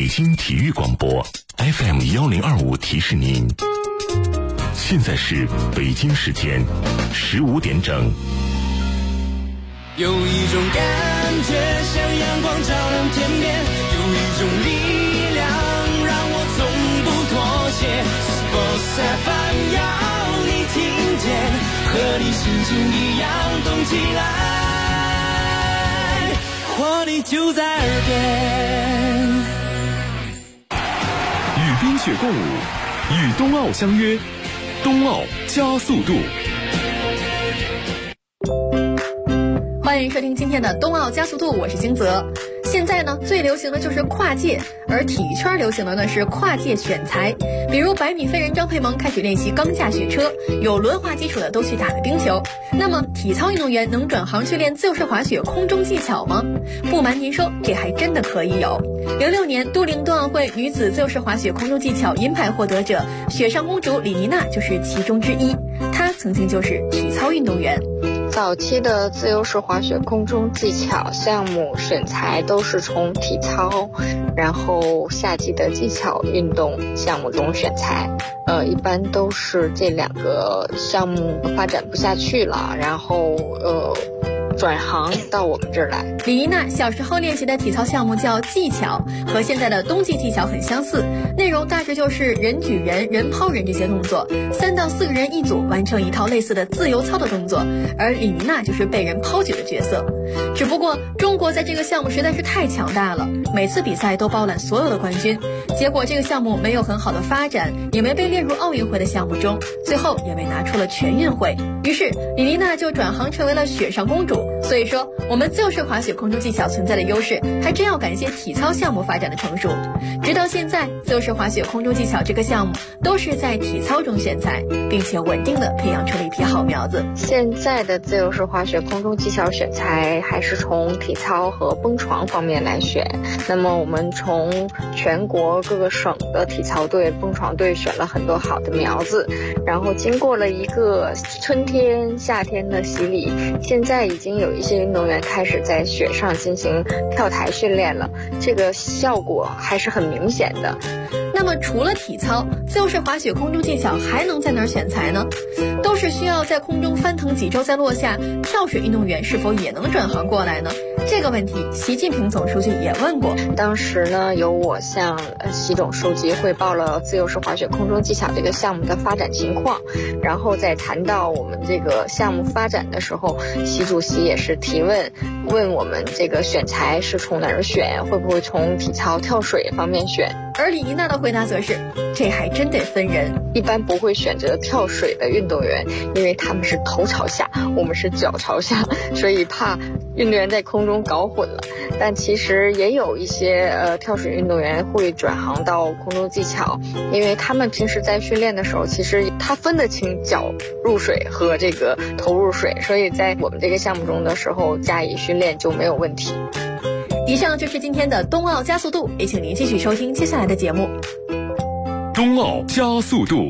京体育广播 FM1025提示您，现在是北京时间15点整。 有一种感觉像阳光照亮天边，有一种力量让我从不妥协。Sports FM 要你听见，和你心情一样动起来，活力就在耳边。 与冰雪共舞，与冬奥相约，冬奥加速度。 欢迎收听今天的冬奥加速度，我是金泽。现在呢，最流行的就是跨界，而体育圈流行的呢是跨界选材。比如100米飞人张培萌开始练习钢架雪车，有轮滑基础的都去打了冰球。那么体操运动员能转行去练自由式滑雪空中技巧吗？不瞒您说，这还真的可以有。06年都灵冬奥会女子自由式滑雪空中技巧银牌获得者雪上公主李妮娜就是其中之一，她曾经就是体操运动员。 早期的自由式滑雪空中技巧项目选材都是从体操，然后夏季的技巧运动项目中选材。一般都是这2个项目发展不下去了，然后转行到我们这儿来。 李妮娜小时候练习的体操项目叫技巧，和现在的冬季技巧很相似，内容大致就是人举人、人抛人这些动作，3到4个人一组完成一套类似的自由操的动作，而李妮娜就是被人抛举的角色。只不过中国在这个项目实在是太强大了，每次比赛都包揽所有的冠军，结果这个项目没有很好的发展，也没被列入奥运会的项目中，最后也被拿出了全运会。于是李妮娜就转行成为了雪上公主。所以说我们自由式滑雪空中技巧存在的优势还真要感谢体操项目发展的成熟。直到现在，自由式滑雪空中技巧这个项目都是在体操中选材，并且稳定的培养出了一批好苗子。 现在的自由式滑雪空中技巧选材还是从体操和蹦床方面来选。那么我们从全国各个省的体操队、蹦床队选了很多好的苗子，然后经过了一个春天、夏天的洗礼，现在已经有一些运动员开始在雪上进行跳台训练了，这个效果还是很明显的。 那么除了体操，自由式滑雪空中技巧还能在哪儿选材呢？都是需要在空中翻腾几周再落下，跳水运动员是否也能转行过来呢？这个问题习近平总书记也问过。 当时呢，由我向习总书记汇报了自由式滑雪空中技巧这个项目的发展情况，然后在谈到我们这个项目发展的时候，习主席也是提问我们这个选材是从哪儿选，会不会从体操跳水方面选。 而李妮娜的回答则是，这还真得分人， 一般不会选择跳水的运动员，因为他们是头朝下，我们是脚朝下，所以怕运动员在空中搞混了。但其实也有一些跳水运动员会转行到空中技巧，因为他们平时在训练的时候，其实他分得清脚入水和这个头入水，所以在我们这个项目中的时候加以训练就没有问题。 以上就是今天的冬奥加速度，也请您继续收听接下来的节目。 冬奥加速度。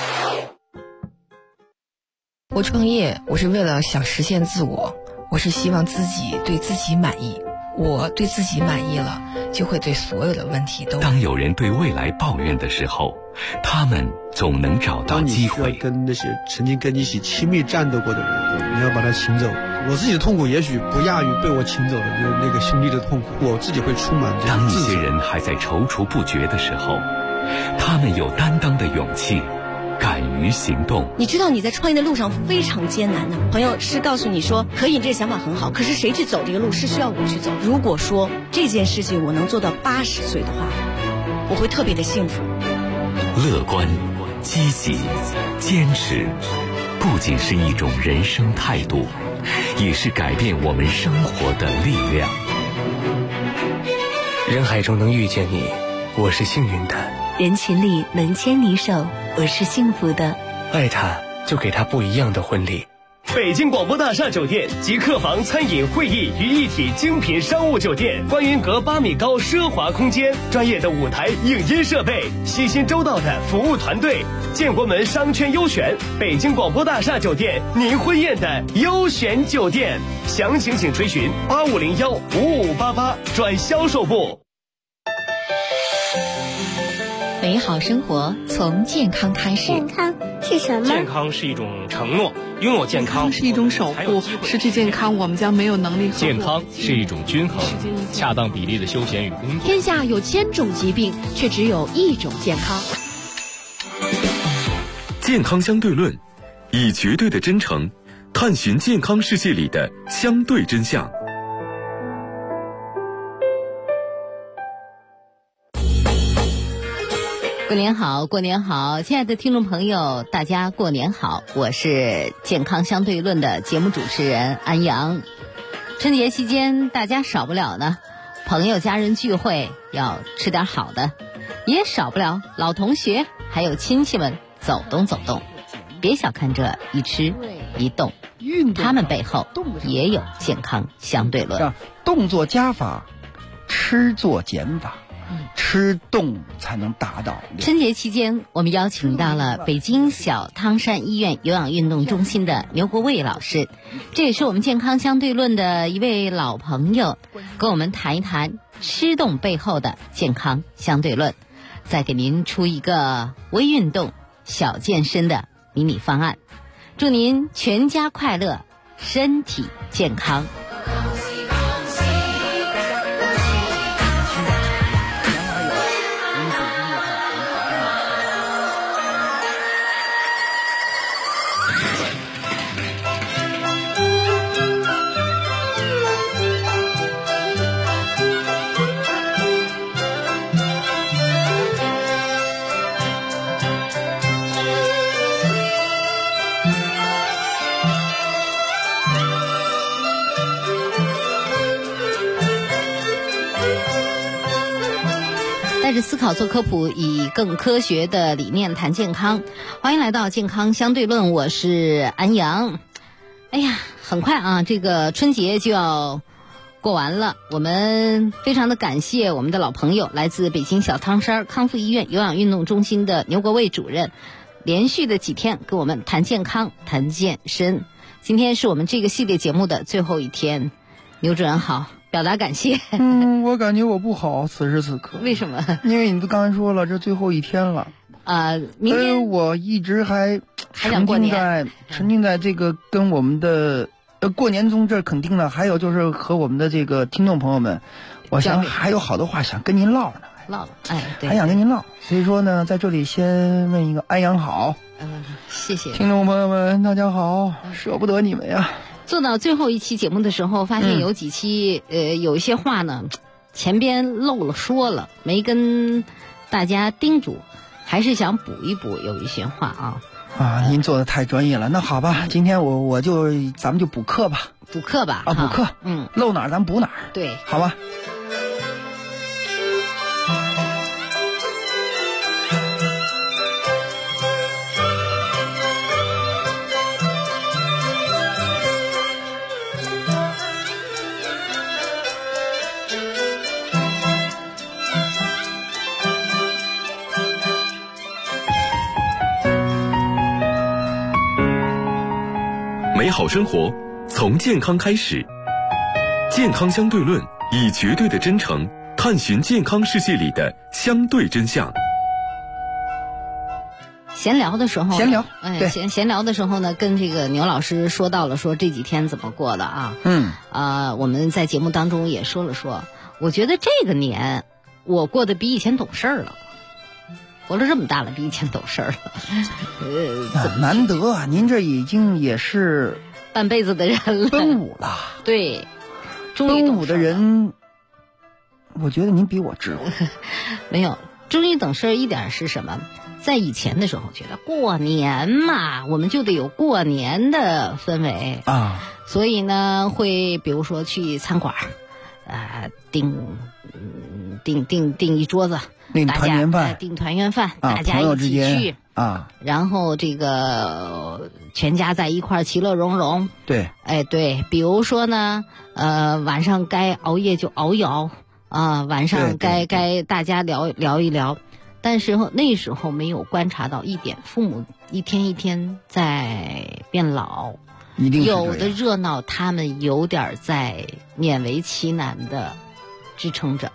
我创业，我是为了想实现自我，我是希望自己对自己满意。我对自己满意了，就会对所有的问题都。 当有人对未来抱怨的时候，他们总能找到机会。 当你需要跟那些曾经跟你一起亲密战斗过的人，你要把他请走。我自己的痛苦也许不亚于被我请走的那个兄弟的痛苦，我自己会充满这当一些人还在踌躇不决的时候，他们有担当的勇气，敢于行动。 你知道你在创业的路上非常艰难的，朋友是告诉你说可以，这个想法很好，可是谁去走这个路是需要我去走。如果说这件事情我能做到80岁的话，我会特别的幸福。 乐观、积极、坚持，不仅是一种人生态度，也是改变我们生活的力量。 人海中能遇见你，我是幸运的； 人群里能牵你手，我是幸福的。 爱他，就给他不一样的婚礼。 北京广播大厦酒店集客房、餐饮、会议于一体精品商务酒店，观云阁8米高奢华空间，专业的舞台影音设备，细心周到的服务团队，建国门商圈优选，北京广播大厦酒店您婚宴的优选酒店。详情请垂询85015588转销售部。 美好生活从健康开始。 健康是什么？ 健康是一种承诺，拥有健康是一种守护。失去健康，我们将没有能力。 健康是一种均衡，恰当比例的休闲与工作。 天下有1000种疾病，却只有1种健康。 健康相对论，以绝对的真诚探寻健康世界里的相对真相。 过年好，过年好，亲爱的听众朋友，大家过年好，我是健康相对论的节目主持人安阳。春节期间大家少不了呢，朋友家人聚会要吃点好的，也少不了老同学还有亲戚们走动走动。别小看这一吃一动，他们背后也有健康相对论。 动作加法，吃做减法，吃动才能达到。 春节期间，我们邀请到了北京小汤山医院有氧运动中心的牛国卫老师，这也是我们健康相对论的一位老朋友，跟我们谈一谈吃动背后的健康相对论，再给您出一个微运动小健身的迷你方案，祝您全家快乐，身体健康。带着思考做科普，以更科学的理念谈健康。欢迎来到健康相对论，我是安阳。哎呀，很快啊，这个春节就要过完了，我们非常的感谢我们的老朋友，来自北京小汤山康复医院有氧运动中心的牛国卫主任，连续的几天跟我们谈健康谈健身。今天是我们这个系列节目的最后一天，牛主任好，表达感谢。 我感觉我不好，此时此刻。 为什么？ 因为你都刚才说了，这最后一天了。 明天我一直还想过年， 沉浸在这个跟我们的过年中，这肯定的，还有就是和我们的这个听众朋友们，我想还有好多话想跟您唠呢。 对， 还想跟您唠，所以说呢，在这里先问一个安阳好。 谢谢听众朋友们，大家好，舍不得你们呀。 做到最后一期节目的时候，发现有几期有一些话呢，前边漏了说了，没跟大家叮嘱，还是想补一补有一些话啊。 您做的太专业了，那好吧，今天咱们就补课吧。 补课吧。 补课。漏哪儿咱补哪儿。 对， 好吧。 美好生活从健康开始，健康相对论，以绝对的真诚探寻健康世界里的相对真相。 闲聊的时候， 闲聊的时候呢，跟这个牛老师说到了，说这几天怎么过的啊？我们在节目当中也说了说，我觉得这个年我过得比以前懂事了。活了这么大了，比以前懂事了。 难得啊！您这已经也是半辈子的人了， 奔五了。 对， 奔五的人，我觉得您比我智慧。 没有，终于懂事一点是什么？在以前的时候，觉得过年嘛，我们就得有过年的氛围啊， 所以呢，会比如说去餐馆，订一桌子。 订团圆饭， 订团圆饭，大家一起去啊， 然后这个全家在一块儿其乐融融。 对， 对，比如说呢，晚上该熬夜就熬一熬啊，晚上该大家聊一聊。但是那时候没有观察到一点，父母一天一天在变老，有的热闹他们有点在勉为其难的支撑着。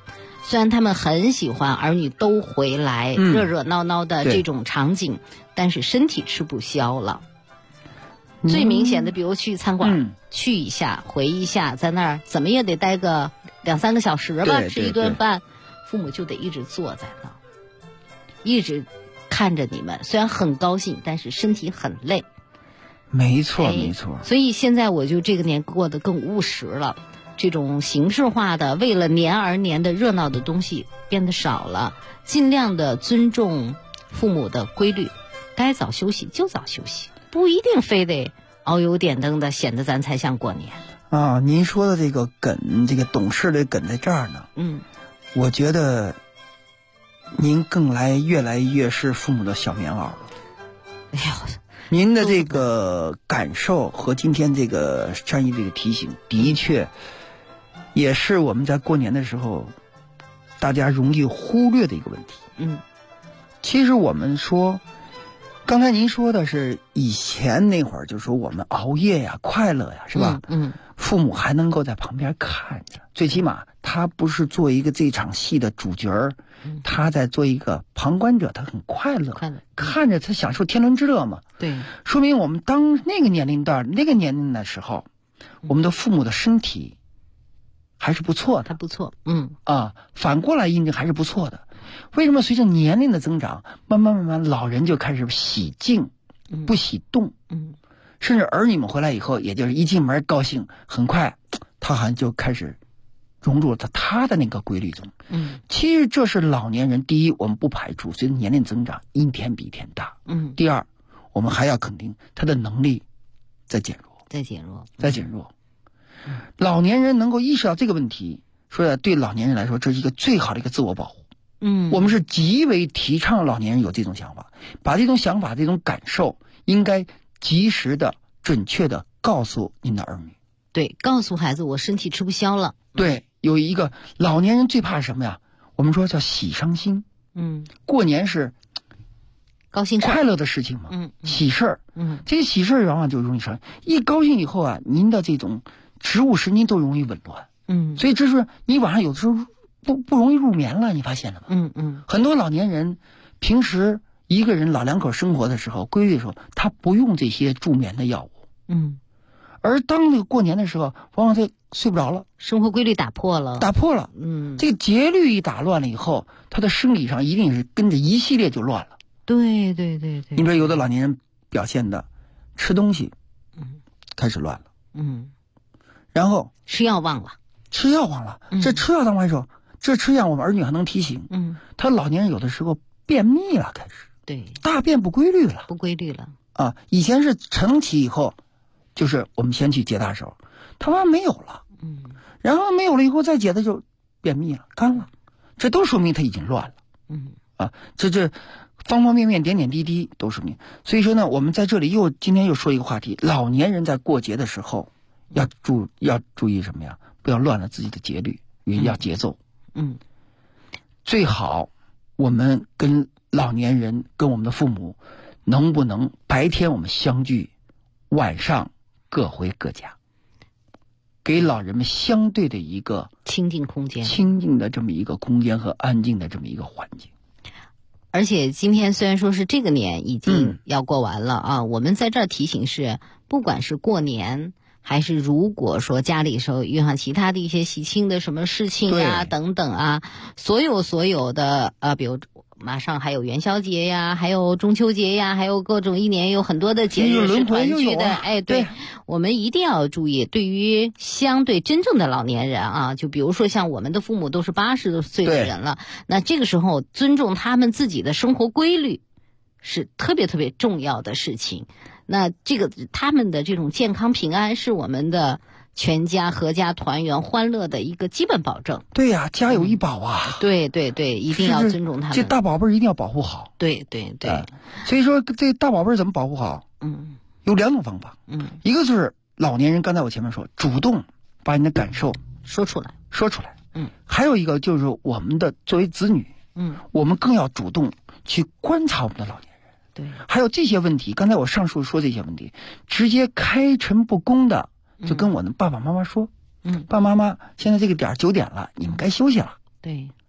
虽然他们很喜欢儿女都回来，热热闹闹的这种场景，但是身体吃不消了。最明显的，比如去餐馆，去一下回一下，在那儿怎么也得待个2-3个小时吧，吃一顿饭，父母就得一直坐在那，一直看着你们，虽然很高兴，但是身体很累。 没错没错。 所以现在我就这个年过得更务实了，这种形式化的为了年而年的热闹的东西变得少了，尽量的尊重父母的规律，该早休息就早休息，不一定非得遨游点灯的，显得咱才像过年啊。您说的这个梗，这个懂事的梗在这儿呢。我觉得您越来越是父母的小棉袄了。 哎呦， 您的这个感受和今天这个善意这个提醒，的确也是我们在过年的时候大家容易忽略的一个问题。其实我们说，刚才您说的是以前那会儿，就说我们熬夜呀、快乐呀，是吧？父母还能够在旁边看着，最起码他不是做一个这场戏的主角儿，他在做一个旁观者，他很快乐，看着他享受天伦之乐嘛。 对， 说明我们当那个年龄段、那个年龄的时候，我们的父母的身体还是不错的， 还不错。 反过来印证还是不错的。为什么随着年龄的增长，慢慢老人就开始喜静，不喜动，甚至儿女们回来以后，也就是一进门高兴，很快他好像就开始融入了他的那个规律中。其实这是老年人，第一，我们不排除随着年龄增长，一天比一天大。第二，我们还要肯定他的能力在减弱。老年人能够意识到这个问题，说的对老年人来说，这是一个最好的一个自我保护。我们是极为提倡老年人有这种想法，把这种想法、这种感受，应该及时的、准确的告诉您的儿女。 对，告诉孩子我身体吃不消了。 对，有一个老年人最怕什么呀？我们说叫喜伤心。过年是高兴快乐的事情嘛，喜事儿。这些喜事儿往往就容易伤，一高兴以后啊，您的这种植物神经都容易紊乱。所以这是你晚上有的时候不容易入眠了，你发现了吗？很多老年人平时一个人老两口生活的时候，规律的时候，他不用这些助眠的药物。而当那个过年的时候，往往他睡不着了， 生活规律打破了。 这个节律一打乱了以后，他的生理上一定是跟着一系列就乱了。 对。 你说有的老年人表现的吃东西，开始乱了。然后吃药忘了。 这吃药当完时候，这吃药我们儿女还能提醒。他老年人有的时候便秘了，开始。 对， 大便不规律了。啊，以前是晨起以后，就是我们先去解大手，他妈没有了。然后没有了以后再解的就便秘了，干了，这都说明他已经乱了。这方方面面点点滴滴都说明。所以说呢，我们在这里今天又说一个话题，老年人在过节的时候要注意什么呀？不要乱了自己的节律，也要节奏。最好我们跟老年人、跟我们的父母，能不能白天我们相聚，晚上各回各家，给老人们相对的一个清静空间、 清静的这么一个空间和安静的这么一个环境。 而且今天虽然说是这个年已经要过完了啊，我们在这儿提醒是，不管是过年，还是如果说家里时候遇上其他的一些喜庆的什么事情啊等等啊，所有的比如马上还有元宵节呀，还有中秋节呀，还有各种一年有很多的节日是团聚的。对，我们一定要注意，对于相对真正的老年人啊，就比如说像我们的父母都是80多岁的人了，那这个时候尊重他们自己的生活规律是特别特别重要的事情。那这个他们的这种健康平安是我们的全家合家团圆欢乐的一个基本保证。 对呀，家有一宝啊。 对，一定要尊重他们。 这大宝贝一定要保护好。 对。 所以说这大宝贝怎么保护好？有2种方法。一个就是老年人，刚才我前面说，主动把你的感受说出来。 还有一个就是我们的作为子女，我们更要主动去观察我们的老年人。 对， 还有这些问题，刚才我上述说这些问题，直接开诚布公的就跟我的爸爸妈妈说，爸爸妈妈，现在这个点9点了，你们该休息了。 对，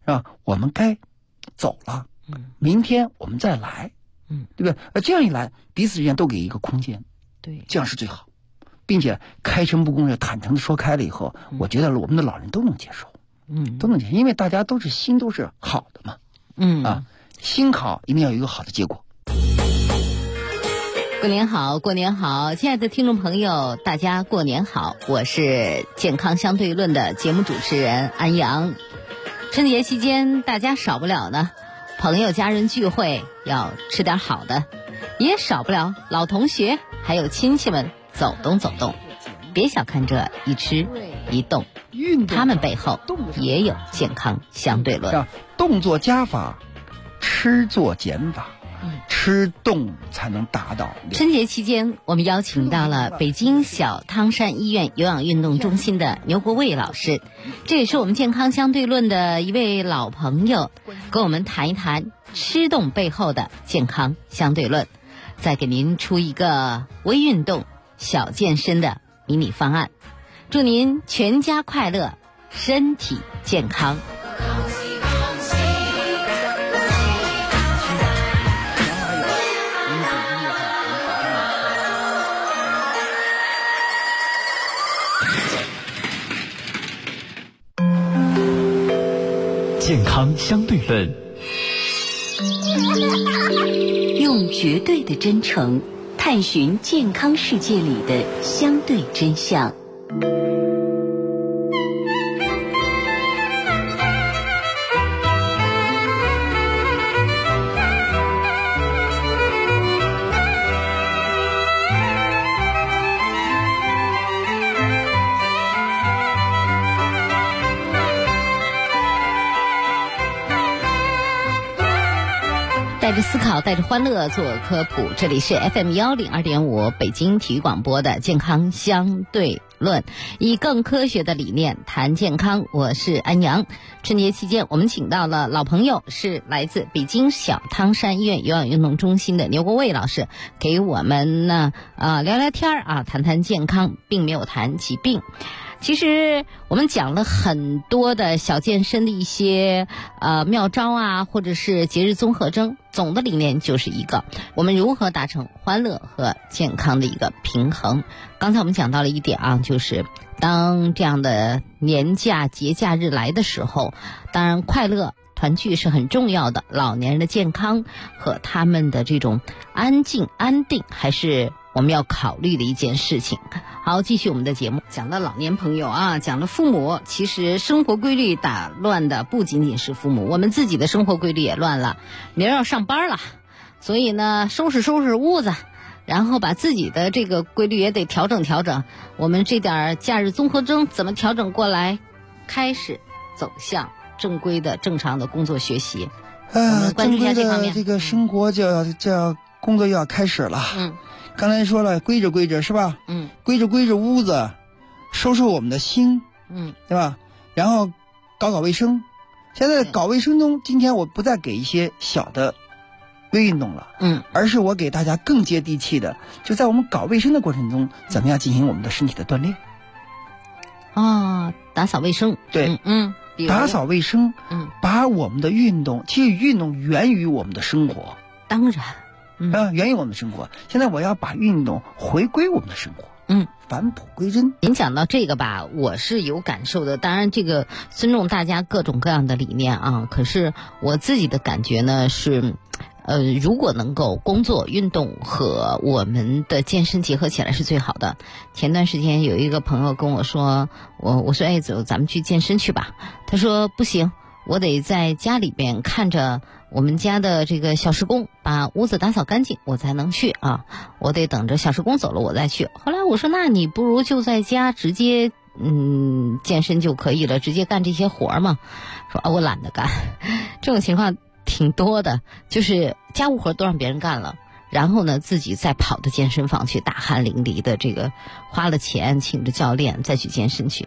是吧？我们该走了，明天我们再来，对不对？这样一来，彼此之间都给一个空间， 对， 这样是最好，并且开诚布公的、坦诚的说开了以后，我觉得我们的老人都能接受，都能接受，因为大家都是心都是好的嘛，心好一定要有一个好的结果。 过年好，过年好，亲爱的听众朋友，大家过年好，我是健康相对论的节目主持人安阳。春节期间大家少不了呢，朋友家人聚会要吃点好的，也少不了老同学还有亲戚们走动走动。别小看这一吃一动，他们背后也有健康相对论。 动作加法，吃做减法，吃动才能达到。 春节期间，我们邀请到了北京小汤山医院有氧运动中心的牛国卫老师，这也是我们健康相对论的一位老朋友，跟我们谈一谈吃动背后的健康相对论，再给您出一个微运动、小健身的迷你方案，祝您全家快乐，身体健康。 健康相对论， 用绝对的真诚探寻健康世界里的相对真相。 带着思考，带着欢乐做科普，这里是 FM102.5 北京体育广播的健康相对论，以更科学的理念谈健康。我是安阳。春节期间，我们请到了老朋友，是来自北京小汤山医院有氧运动中心的牛国卫老师，给我们呢聊聊天啊，谈谈健康，并没有谈疾病。其实我们讲了很多的小健身的一些妙招啊，或者是节日综合征，总的理念就是一个，我们如何达成欢乐和健康的一个平衡。刚才我们讲到了一点啊，就是当这样的年假节假日来的时候，当然快乐团聚是很重要的，老年人的健康和他们的这种安静安定还是我们要考虑的一件事情。好，继续我们的节目，讲了老年朋友啊，讲了父母，其实生活规律打乱的不仅仅是父母，我们自己的生活规律也乱了。明儿要上班了，所以呢收拾收拾屋子，然后把自己的这个规律也得调整调整。我们这点假日综合征怎么调整过来，开始走向正规的正常的工作学习。我们关注一下这方面。 这个生活就要工作又要开始了。刚才说了，归着是吧？归着屋子，收拾我们的心，对吧？然后搞卫生。现在搞卫生中，今天我不再给一些小的微运动了，而是我给大家更接地气的，就在我们搞卫生的过程中，怎么样进行我们的身体的锻炼？ 打扫卫生， 对，打扫卫生，把我们的运动，其实运动源于我们的生活， 当然。 源于我们的生活。现在我要把运动回归我们的生活，返璞归真。 您讲到这个吧，我是有感受的。当然，这个尊重大家各种各样的理念啊，可是我自己的感觉呢是，如果能够工作、运动和我们的健身结合起来是最好的。前段时间有一个朋友跟我说，我说走，咱们去健身去吧。他说不行，我得在家里边看着我们家的这个小时工把屋子打扫干净，我才能去啊！我得等着小时工走了我再去。后来我说，那你不如就在家直接健身就可以了，直接干这些活嘛。说我懒得干，这种情况挺多的，就是家务活都让别人干了，然后呢自己再跑到健身房去，大汗淋漓的这个花了钱请着教练再去健身去。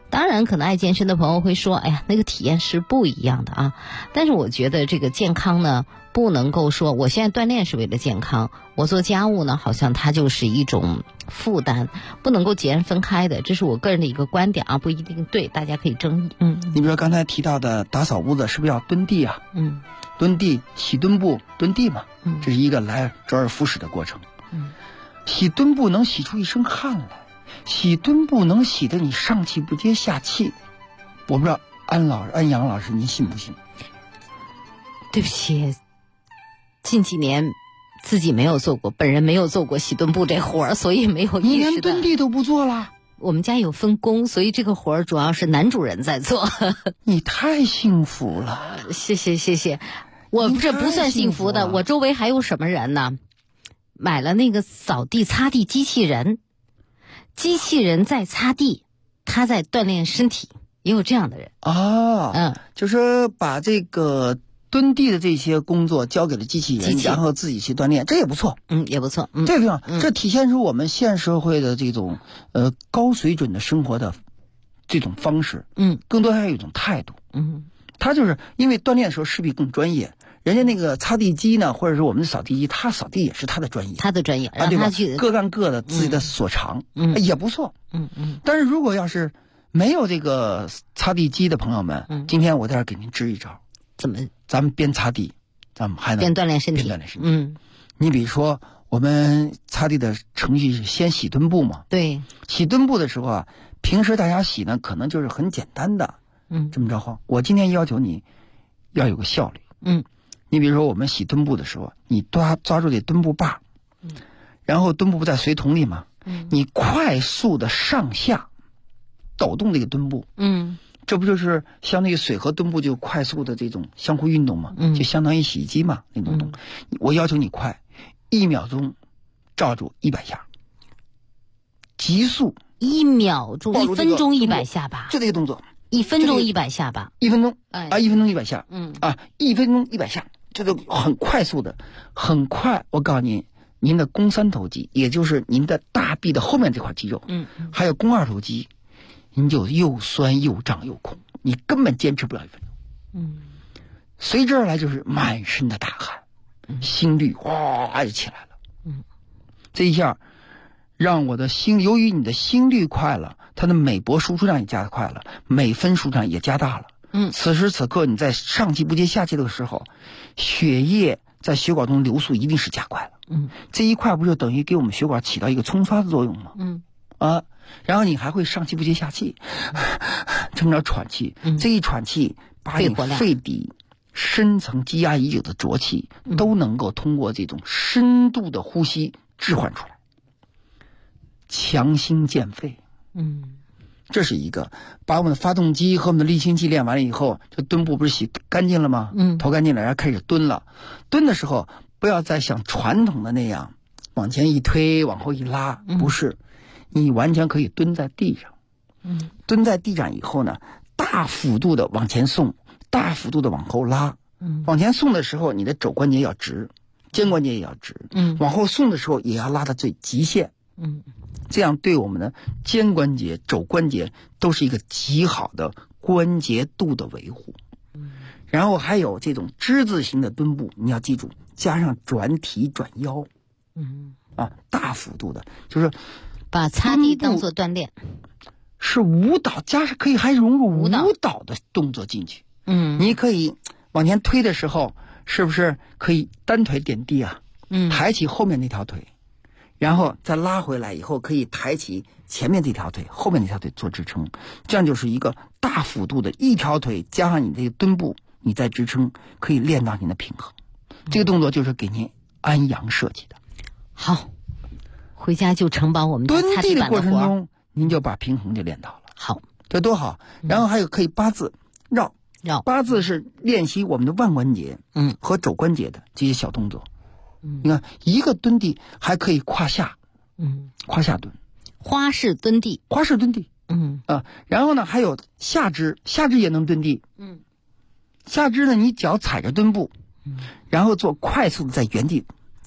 当然，可能爱健身的朋友会说，哎呀，那个体验是不一样的啊。但是我觉得这个健康呢，不能够说我现在锻炼是为了健康，我做家务呢，好像它就是一种负担，不能够截然分开的。这是我个人的一个观点啊，不一定对，大家可以争议。 你比如说刚才提到的打扫屋子，是不是要蹲地啊？蹲地、洗墩布、蹲地嘛，这是一个来周而复始的过程。洗墩布能洗出一身汗来，洗墩布能洗得你上气不接下气。我不知道安阳老师您信不信？ 对不起，近几年自己没有做过，本人没有做过洗墩布这活儿，所以没有意识到。 你连蹲地都不做了？ 我们家有分工，所以这个活儿主要是男主人在做。 你太幸福了， 谢谢。我这不算幸福的，我周围还有什么人呢？买了那个扫地擦地机器人，机器人在擦地，他在锻炼身体，也有这样的人啊。就是把这个蹲地的这些工作交给了机器人，然后自己去锻炼，这也不错。 也不错。 这个这体现出我们现社会的这种高水准的生活的这种方式。更多还有一种态度。他就是因为锻炼的时候势必更专业。人家那个擦地机呢，或者是我们的扫地机，他扫地也是他的专业，让他去各干各的自己的所长，也不错。但是如果要是没有这个擦地机的朋友们，今天我在这给您支一招， 怎么？ 咱们边擦地，咱们还能边锻炼身体。 你比如说，我们擦地的程序是先洗墩布嘛？ 对。 洗墩布的时候啊，平时大家洗呢，可能就是很简单的，这么着哈。我今天要求你要有个效率，你比如说我们洗墩布的时候，你抓住这墩布把，然后墩布不在水桶里嘛，你快速的上下抖动这个墩布，这不就是像那个水和墩布就快速的这种相互运动嘛，就相当于洗衣机嘛那种动。我要求你快，1秒钟照住100下，急速 1秒钟，1分钟100下吧， 就这个动作 ，1分钟100下吧 ，1分钟1分钟100下，1分钟100下，这都很快速的，很快。我告诉您，您的肱3头肌，也就是您的大臂的后面这块肌肉，还有肱2头肌，您就又酸又胀又恐，你根本坚持不了1分钟。随之而来就是满身的大汗，心率哗就起来了。这一下让我的心，由于你的心率快了，它的每搏输出量也加快了，每分输出量也加大了。此时此刻你在上气不接下气的时候，血液在血管中流速一定是加快了。这一块不就等于给我们血管起到一个冲刷的作用吗？然后你还会上气不接下气，这么着喘气，这一喘气把你肺底深层积压已久的浊气都能够通过这种深度的呼吸置换出来，强心健肺。这是一个。把我们的发动机和我们的离心机练完了以后，这墩布不是洗干净了吗？头干净了，然后开始蹲了。蹲的时候不要再像传统的那样往前一推往后一拉，不是，你完全可以蹲在地上。蹲在地上以后呢，大幅度的往前送，大幅度的往后拉。往前送的时候，你的肘关节要直，肩关节也要直。往后送的时候也要拉到最极限。这样对我们的肩关节、肘关节都是一个极好的关节度的维护。然后还有这种之字形的蹲步，你要记住，加上转体转腰。大幅度的，就是把擦地当做锻炼， 是舞蹈，加上可以还融入舞蹈的动作进去。你可以往前推的时候，是不是可以单腿点地啊？抬起后面那条腿。然后再拉回来以后，可以抬起前面这条腿，后面那条腿做支撑，这样就是一个大幅度的一条腿加上你这个蹲步，你再支撑，可以练到你的平衡。这个动作就是给您安阳设计的。 好，回家就承包我们蹲地的过程中，您就把平衡就练到了。 好， 这多好。然后还有可以八字绕，八字是练习我们的腕关节和肘关节的这些小动作。你看，一个蹲地还可以胯下，胯下蹲， 花式蹲地， 然后呢，还有下肢也能蹲地，下肢呢，你脚踩着蹲步，然后做快速的在原地蹭，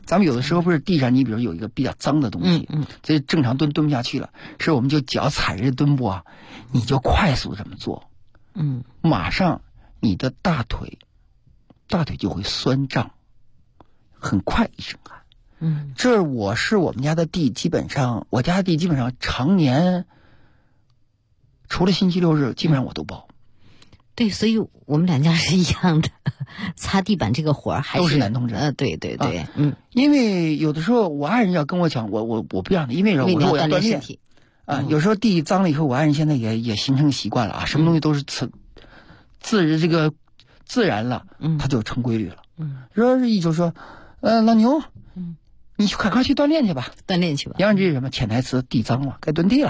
咱们有的时候不是地上，你比如有一个比较脏的东西，这正常蹲不下去了，是我们就脚踩着蹲步啊，你就快速这么做，马上你的大腿就会酸胀，很快一身汗。这我们家的地基本上常年除了星期六日基本上我都包。 对，所以我们两家是一样的，擦地板这个活儿还都是男同志。 对， 因为有的时候我爱人要跟我讲，我不让的，因为我说我要锻炼啊。有时候地脏了以后，我爱人现在也形成习惯了啊，什么东西都是自然了，他就成规律了。说一就说，老牛，你赶快去锻炼去吧。杨这是什么潜台词？地脏了，该蹲地了。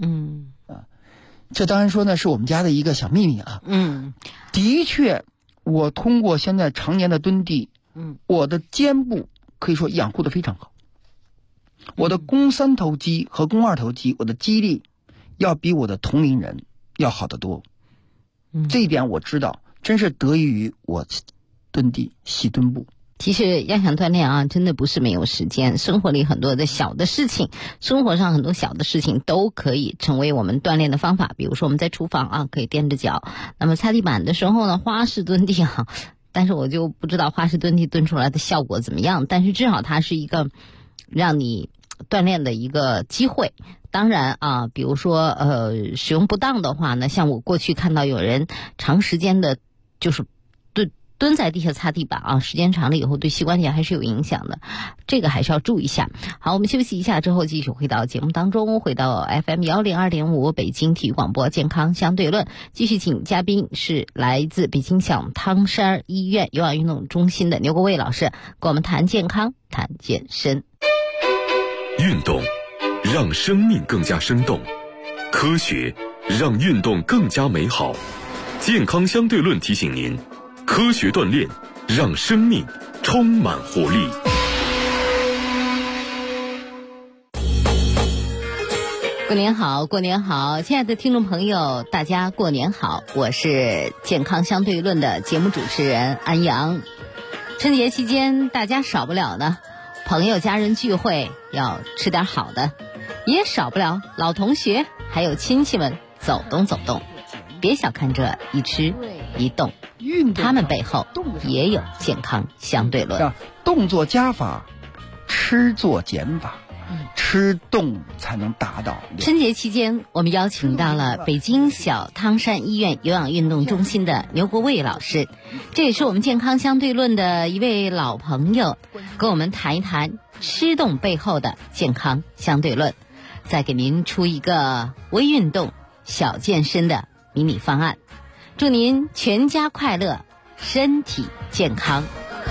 这当然说呢是我们家的一个小秘密啊。的确，我通过现在常年的蹲地，我的肩部可以说养护的非常好。我的肱三头肌和肱二头肌，我的肌力要比我的同龄人要好得多。这一点我知道，真是得益于我蹲地习蹲步。 其实要想锻炼啊，真的不是没有时间。生活里很多的小的事情，生活上很多小的事情都可以成为我们锻炼的方法。比如说我们在厨房啊，可以踮着脚；那么擦地板的时候呢，花式蹲地啊。但是我就不知道花式蹲地蹲出来的效果怎么样。但是至少它是一个让你锻炼的一个机会。当然啊，比如说使用不当的话呢，像我过去看到有人长时间的就是蹲在地下擦地板啊，时间长了以后对膝关节还是有影响的，这个还是要注意一下。好，我们休息一下之后继续回到节目当中，回到 FM 102.5北京体育广播健康相对论，继续请嘉宾是来自北京小汤山医院有氧运动中心的牛国卫老师，跟我们谈健康谈健身。 运动让生命更加生动，科学让运动更加美好。健康相对论提醒您，科学锻炼让生命充满活力。 过年好，过年好，亲爱的听众朋友，大家过年好，我是健康相对论的节目主持人安阳。春节期间大家少不了呢，朋友家人聚会要吃点好的，也少不了老同学还有亲戚们走动走动。别小看这一吃一动，他们背后也有健康相对论。 动作加法，吃做减法，吃动才能达到。 春节期间，我们邀请到了北京小汤山医院有氧运动中心的牛国卫老师，这也是我们健康相对论的一位老朋友，跟我们谈一谈吃动背后的健康相对论，再给您出一个微运动小健身的迷你方案，祝您全家快乐，身体健康。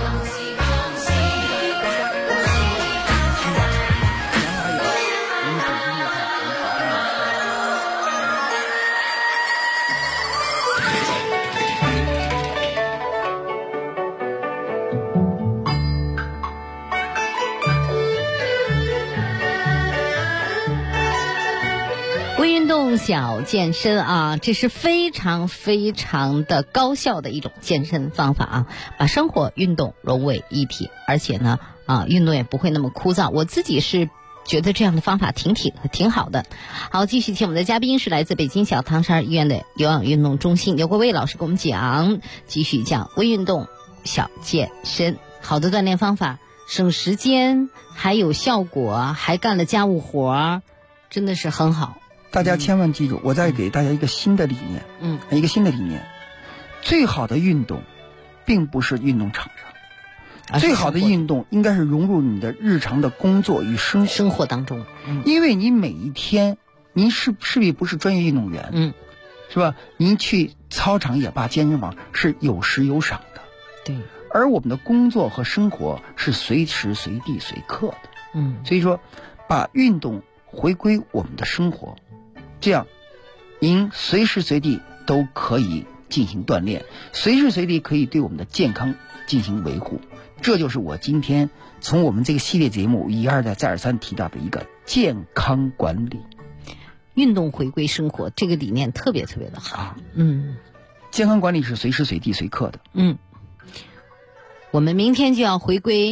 微运动小健身啊，这是非常非常的高效的一种健身方法啊，把生活运动融为一体，而且呢运动也不会那么枯燥。我自己是觉得这样的方法挺好的。好，继续请我们的嘉宾是来自北京小汤山医院的有氧运动中心牛国卫老师给我们讲，继续讲微运动小健身，好的锻炼方法，省时间还有效果，还干了家务活，真的是很好。 大家千万记住，我再给大家一个新的理念，一个新的理念，最好的运动并不是运动场上，最好的运动应该是融入你的日常的工作与生活当中， 因为你每一天，您势必不是专业运动员，是吧？您去操场也罢，健身房是有时有赏的， 对。 而我们的工作和生活是随时随地随刻的，所以说，把运动回归我们的生活。这样您随时随地都可以进行锻炼，随时随地可以对我们的健康进行维护，这就是我今天从我们这个系列节目一而再再而三提到的一个健康管理。 运动回归生活这个理念特别特别的好， 健康管理是随时随地随刻的。 我们明天就要回归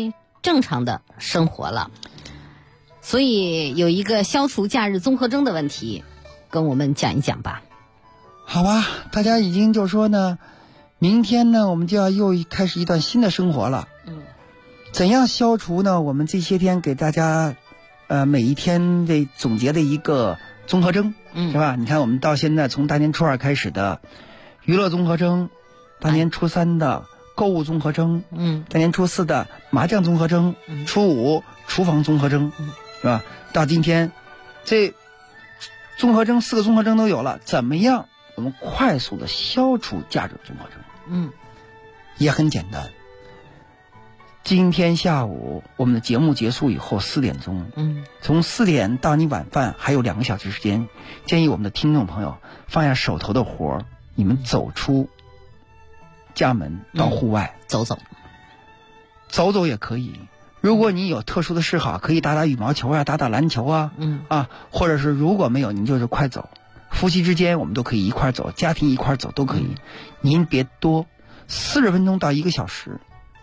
正常的生活了。所以有一个消除假日综合征的问题，跟我们讲一讲吧。 好吧，大家已经就说呢，明天呢我们就要又开始一段新的生活了。怎样消除呢？我们这些天给大家每一天的总结的一个综合征，是吧？你看我们到现在从大年初二开始的娱乐综合征，大年初三的购物综合征，大年初四的麻将综合征，初五厨房综合征，是吧？到今天这综合征4个综合征都有了，怎么样我们快速的消除假日综合征？也很简单。今天下午我们的节目结束以后4点钟，从4点到你晚饭还有2个小时时间，建议我们的听众朋友放下手头的活儿，你们走出家门到户外走走也可以。如果你有特殊的嗜好，可以打打羽毛球啊，打打篮球啊，或者是如果没有，你就是快走。夫妻之间我们都可以一块走，家庭一块走都可以。您别多，40分钟到1个小时。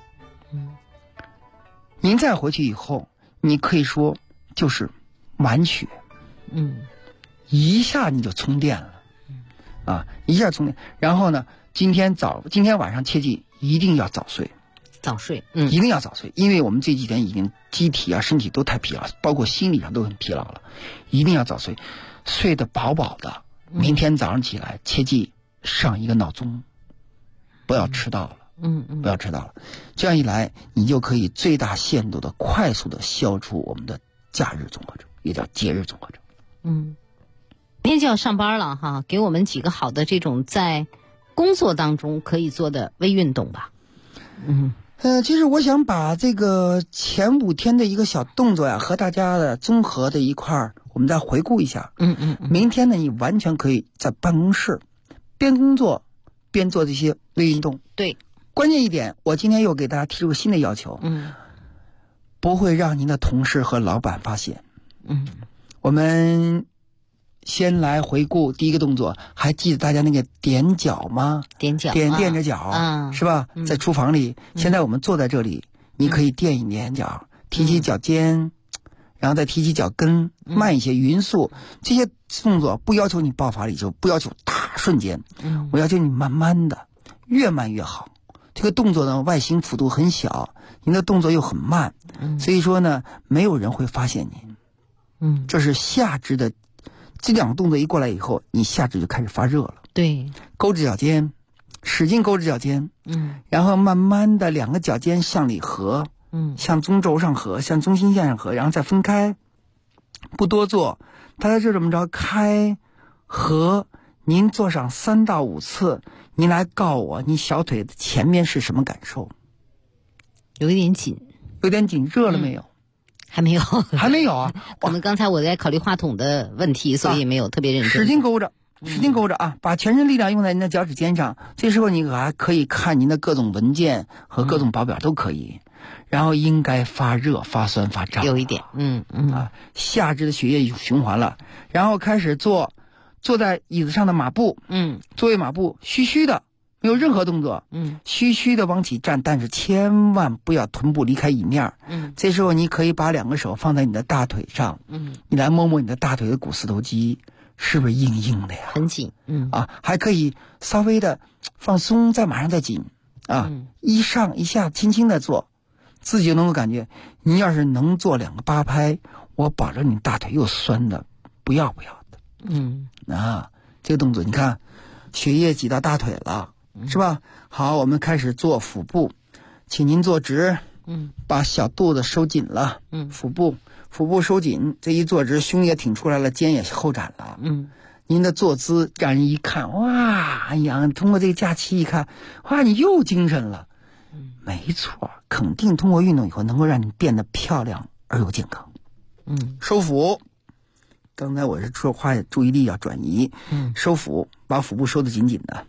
您再回去以后，你可以说就是满血，一下你就充电了，一下充电。然后呢，今天晚上切记一定要早睡，一定要早睡，因为我们这几天已经机体啊、身体都太疲劳，包括心理上都很疲劳了，一定要早睡，睡得饱饱的。明天早上起来，切记上一个闹钟，不要迟到了。不要迟到了，这样一来，你就可以最大限度的快速的消除我们的假日综合征，也叫节日综合征。 明天就要上班了哈，给我们几个好的这种在工作当中可以做的微运动吧。 其实我想把这个前5天的一个小动作呀，和大家的综合的一块儿，我们再回顾一下。明天呢，你完全可以在办公室边工作边做这些微运动。 对。 关键一点，我今天又给大家提出个新的要求，不会让您的同事和老板发现。我们先来回顾第一个动作，还记得大家那个踮脚吗？踮着脚，是吧？在厨房里，现在我们坐在这里，你可以垫一踮脚，提起脚尖，然后再提起脚跟，慢一些，匀速。这些动作不要求你爆发力，就不要求大瞬间，我要求你慢慢的，越慢越好。这个动作呢，外形幅度很小，您的动作又很慢，所以说呢，没有人会发现您。这是下肢的，这2个动作一过来以后，你下肢就开始发热了。 对， 勾着脚尖，使劲勾着脚尖，然后慢慢的2个脚尖向里合，向中轴上合，向中心线上合，然后再分开，不多做，大家就这么着开合。您做上3到5次，您来告我，你小腿的前面是什么感受？ 有一点紧， 热了没有？ 还没有啊！ 可能刚才我在考虑话筒的问题，所以没有特别认真。 使劲勾着啊！把全身力量用在您的脚趾尖上。这时候你还可以看您的各种文件和各种报表都可以。然后应该发热、发酸、发胀， 有一点， 下肢的血液循环了，然后开始坐在椅子上的马步，座位马步，虚虚的，没有任何动作，虚虚的往起站，但是千万不要臀部离开椅面，这时候你可以把2个手放在你的大腿上，你来摸摸你的大腿的股四头肌，是不是硬硬的呀？ 很紧， 还可以稍微的放松，再马上再紧，一上一下轻轻的做，自己就能够感觉。你要是能做2个8拍，我保证你大腿又酸的不要的。这个动作你看，血液挤到大腿了，是吧？好，我们开始做腹部，请您坐直，把小肚子收紧了，腹部收紧，这一坐直，胸也挺出来了，肩也后展了，您的坐姿让人一看，哇，哎呀，通过这个假期一看，哇，你又精神了，没错，肯定通过运动以后能够让你变得漂亮而又健康。收腹。刚才我是说话注意力要转移，收腹，把腹部收得紧紧的，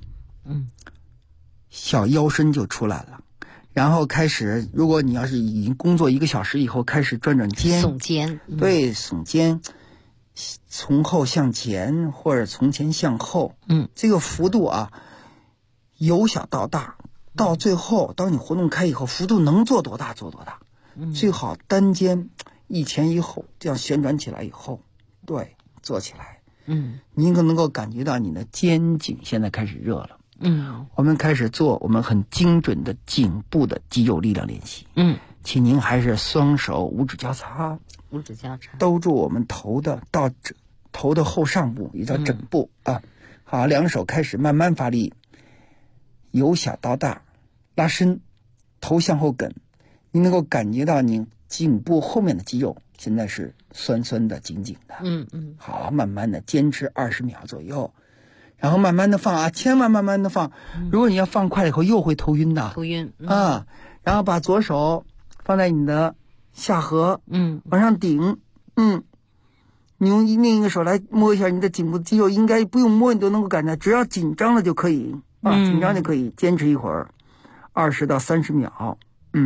小腰身就出来了。然后开始，如果你要是已经工作1个小时以后，开始转肩， 耸肩， 对，耸肩，从后向前或者从前向后，这个幅度啊，由小到大，到最后，当你活动开以后，幅度能做多大做多大。 最好单肩一前一后这样旋转起来以后，对，坐起来，您能够感觉到你的肩颈现在开始热了。我们开始做我们很精准的颈部的肌肉力量练习。请您还是双手五指交叉，兜住我们头的到头的后上部，也叫枕部啊。好，两手开始慢慢发力，由小到大拉伸，头向后梗，你能够感觉到你颈部后面的肌肉现在是酸酸的紧紧的。好，慢慢的坚持20秒左右，然后慢慢的放啊，千万慢慢的放。如果你要放快了以后又会头晕的。啊，然后把左手放在你的下颌，往上顶，你用另一个手来摸一下你的颈部的肌肉，应该不用摸你都能够感觉，只要紧张了就可以啊，紧张就可以，坚持一会儿，20到30秒，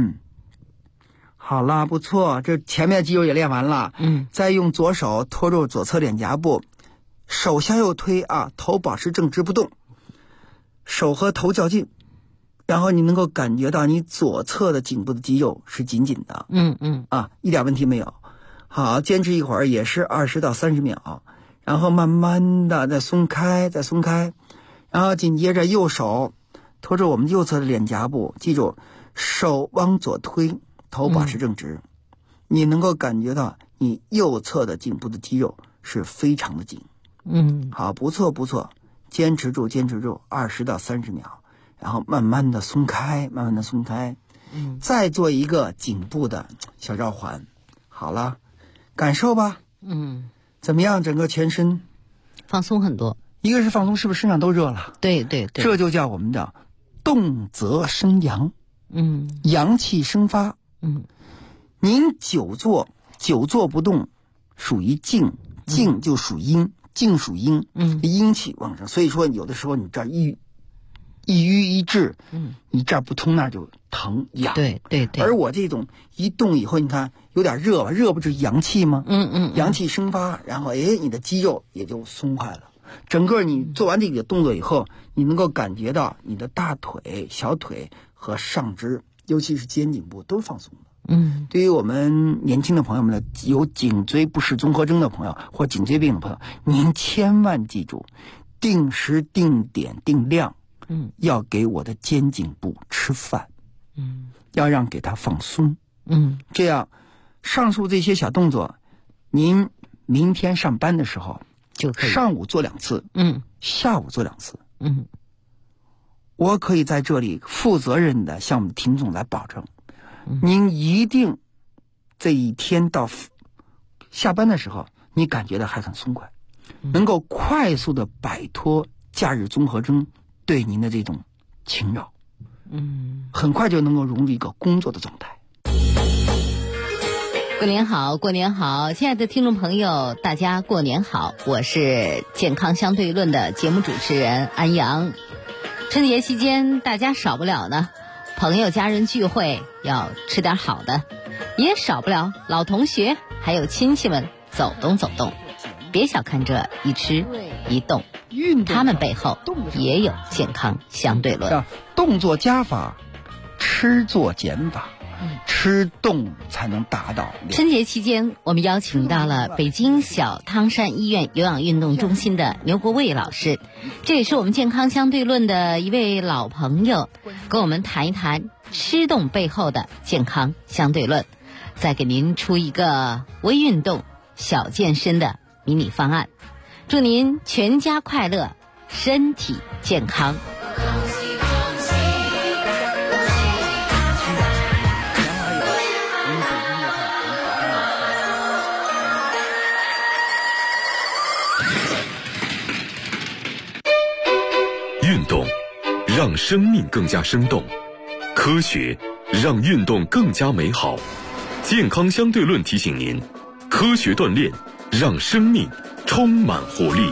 好啦，不错，这前面的肌肉也练完了，再用左手托住左侧脸颊部，手向右推啊，头保持正直不动，手和头较近，然后你能够感觉到你左侧的颈部的肌肉是紧紧的，一点问题没有。好，坚持一会儿也是20到30秒，然后慢慢的再松开，然后紧接着右手托着我们右侧的脸颊部，记住手往左推，头保持正直，你能够感觉到你右侧的颈部的肌肉是非常的紧。好，不错，坚持住20到30秒，然后慢慢的松开，再做一个颈部的小绕环。好了，感受吧。怎么样？整个全身放松很多。一个是放松，是不是身上都热了？ 对， 这就叫我们的动则生阳，阳气生发。您久坐不动属于静，静就属阴，静属阴，阴气旺盛。所以说有的时候你这儿一瘀一滞，你这儿不通那儿就疼痒。 对。 而我这种一动以后，你看有点热吧，热不就是阳气吗？阳气生发，然后你的肌肉也就松快了。整个你做完这个动作以后，你能够感觉到你的大腿、小腿和上肢，尤其是肩颈部都放松了。对于我们年轻的朋友们呢，有颈椎不适综合征的朋友或颈椎病的朋友，您千万记住，定时定点定量，要给我的肩颈部吃饭，要让给它放松，这样上述这些小动作，您明天上班的时候就可以， 上午做2次，下午做2次，我可以在这里负责任的向我们听众来保证，您一定这一天到下班的时候，你感觉到还很松快，能够快速的摆脱假日综合征对您的这种侵扰，很快就能够融入一个工作的状态。 过年好，亲爱的听众朋友，大家过年好，我是健康相对论的节目主持人安阳。春节期间大家少不了呢，朋友家人聚会要吃点好的，也少不了老同学还有亲戚们走动。别小看这一吃一动，他们背后也有健康相对论。 动作加法，吃做减法，吃动才能达到。 春节期间，我们邀请到了北京小汤山医院有氧运动中心的牛国卫老师，这也是我们健康相对论的一位老朋友，跟我们谈一谈吃动背后的健康相对论，再给您出一个微运动、小健身的迷你方案，祝您全家快乐，身体健康。 运动让生命更加生动，科学让运动更加美好。健康相对论提醒您，科学锻炼让生命充满活力。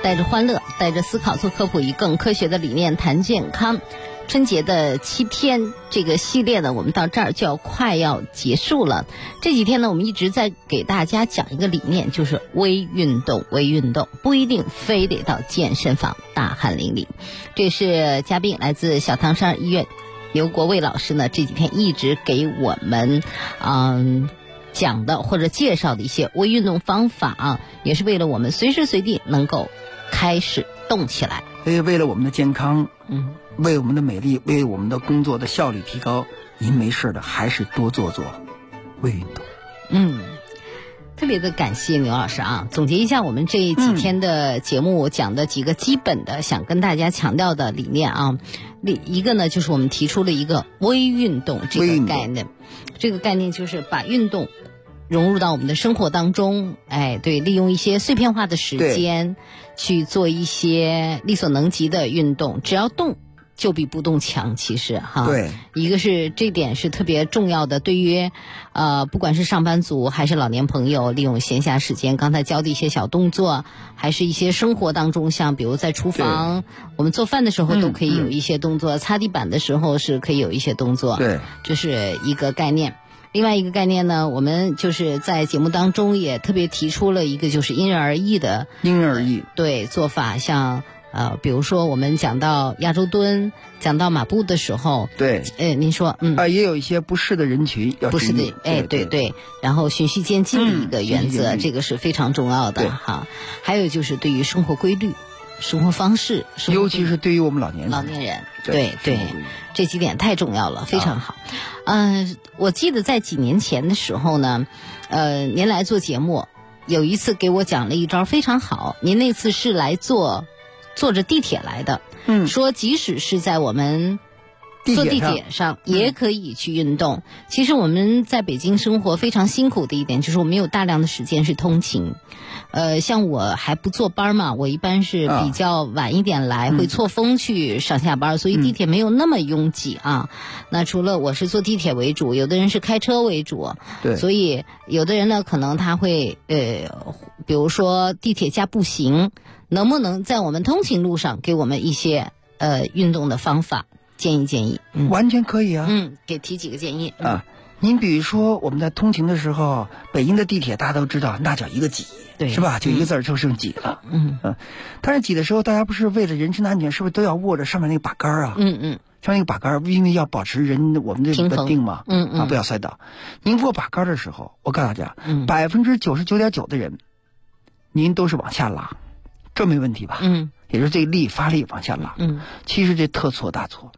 带着欢乐，带着思考做科普，以更科学的理念谈健康。春节的7天这个系列呢，我们到这儿就快要结束了。这几天呢，我们一直在给大家讲一个理念，就是微运动。微运动不一定非得到健身房大汗淋漓。这是嘉宾来自小唐山医院刘国卫老师呢，这几天一直给我们讲的或者介绍的一些微运动方法啊，也是为了我们随时随地能够开始动起来。 为了我们的健康，为我们的美丽，为我们的工作的效率提高，您没事的还是多做做微运动。 特别的感谢牛老师啊！总结一下我们这几天的节目讲的几个基本的想跟大家强调的理念啊。一个呢，就是我们提出了一个微运动这个概念，这个概念就是把运动融入到我们的生活当中，对，利用一些碎片化的时间去做一些力所能及的运动，只要动就比不动强，其实哈。 对， 一个是这点是特别重要的，对于不管是上班族还是老年朋友，利用闲暇时间，刚才教的一些小动作，还是一些生活当中，像比如在厨房，我们做饭的时候都可以有一些动作，擦地板的时候是可以有一些动作。 对， 这是一个概念。另外一个概念呢，我们就是在节目当中也特别提出了一个就是因人而异的对做法，像比如说我们讲到亚洲蹲，讲到马步的时候， 对， 您说， 也有一些不适的人群要注意， 不适的，对，然后循序渐进的一个原则，这个是非常重要的哈。还有就是对于生活规律、生活方式， 尤其是对于我们老年人，对，这几点太重要了，非常好。我记得在几年前的时候呢，您来做节目，有一次给我讲了一招非常好。您那次是来坐着地铁来的，说即使是在我们坐地铁上也可以去运动。其实我们在北京生活非常辛苦的一点就是我们有大量的时间是通勤。像我还不坐班嘛，我一般是比较晚一点来，会错峰去上下班，所以地铁没有那么拥挤啊。那除了我是坐地铁为主，有的人是开车为主， 对， 所以有的人呢可能他会比如说地铁加步行，能不能在我们通勤路上给我们一些运动的方法建议？ 完全可以啊。 给提几个建议啊。您比如说我们在通勤的时候，北京的地铁大家都知道那叫一个挤， 对， 是吧？就一个字儿就剩挤了。但是挤的时候大家不是为了人身安全，是不是都要握着上面那个把杆啊？上面那个把杆，因为要保持我们的稳定嘛，不要摔倒。您握把杆的时候，我告诉大家，99.9%的人您都是往下拉，这没问题吧？也就是这个力发力往下拉。其实这大错特错。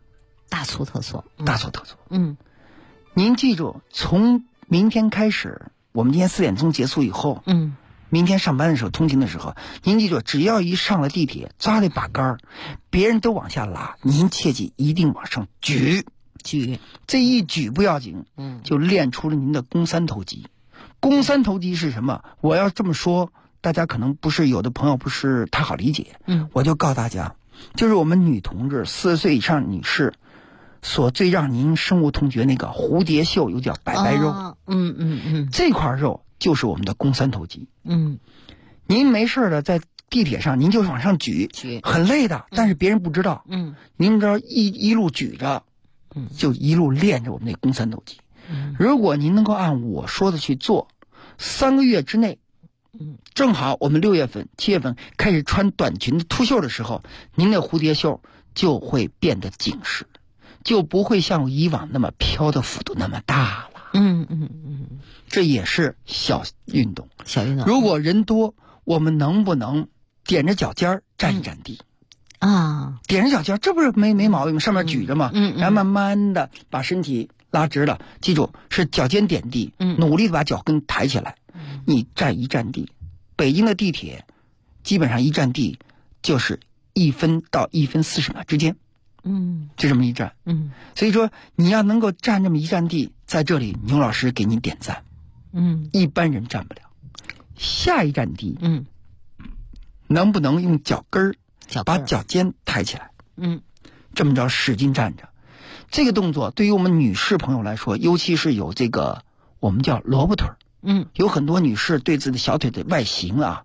您记住，从明天开始，我们今天4点钟结束以后，明天上班的时候通勤的时候，您记住，只要一上了地铁，抓那把杆，别人都往下拉，您切记一定往上举。这一举不要紧，就练出了您的肱三头肌。肱三头肌是什么？我要这么说，大家可能不是有的朋友不是太好理解。我就告诉大家，就是我们女同志40岁以上女士所最让您深恶痛绝那个蝴蝶袖，又叫白肉，这块肉就是我们的肱三头肌。您没事的在地铁上，您就是往上举，很累的，但是别人不知道。您知道一路举着，就一路练着我们那肱三头肌。如果您能够按我说的去做，3个月之内，正好我们6月份、7月份开始穿短裙的秃袖的时候，您的蝴蝶袖就会变得紧实。就不会像以往那么飘的幅度那么大了。这也是小运动。如果人多，我们能不能踮着脚尖站一站地？踮着脚尖，这不是没毛病，上面举着嘛。然后慢慢的把身体拉直了，记住是脚尖点地，努力的把脚跟抬起来。你站一站地，北京的地铁基本上一站地就是1分到1分40秒之间。就这么一站。所以说你要能够站这么一站地，在这里牛老师给您点赞。一般人站不了。下一站地，能不能用脚跟把脚尖抬起来？这么着使劲站着。这个动作对于我们女士朋友来说，尤其是有这个我们叫萝卜腿，有很多女士对自己的小腿的外形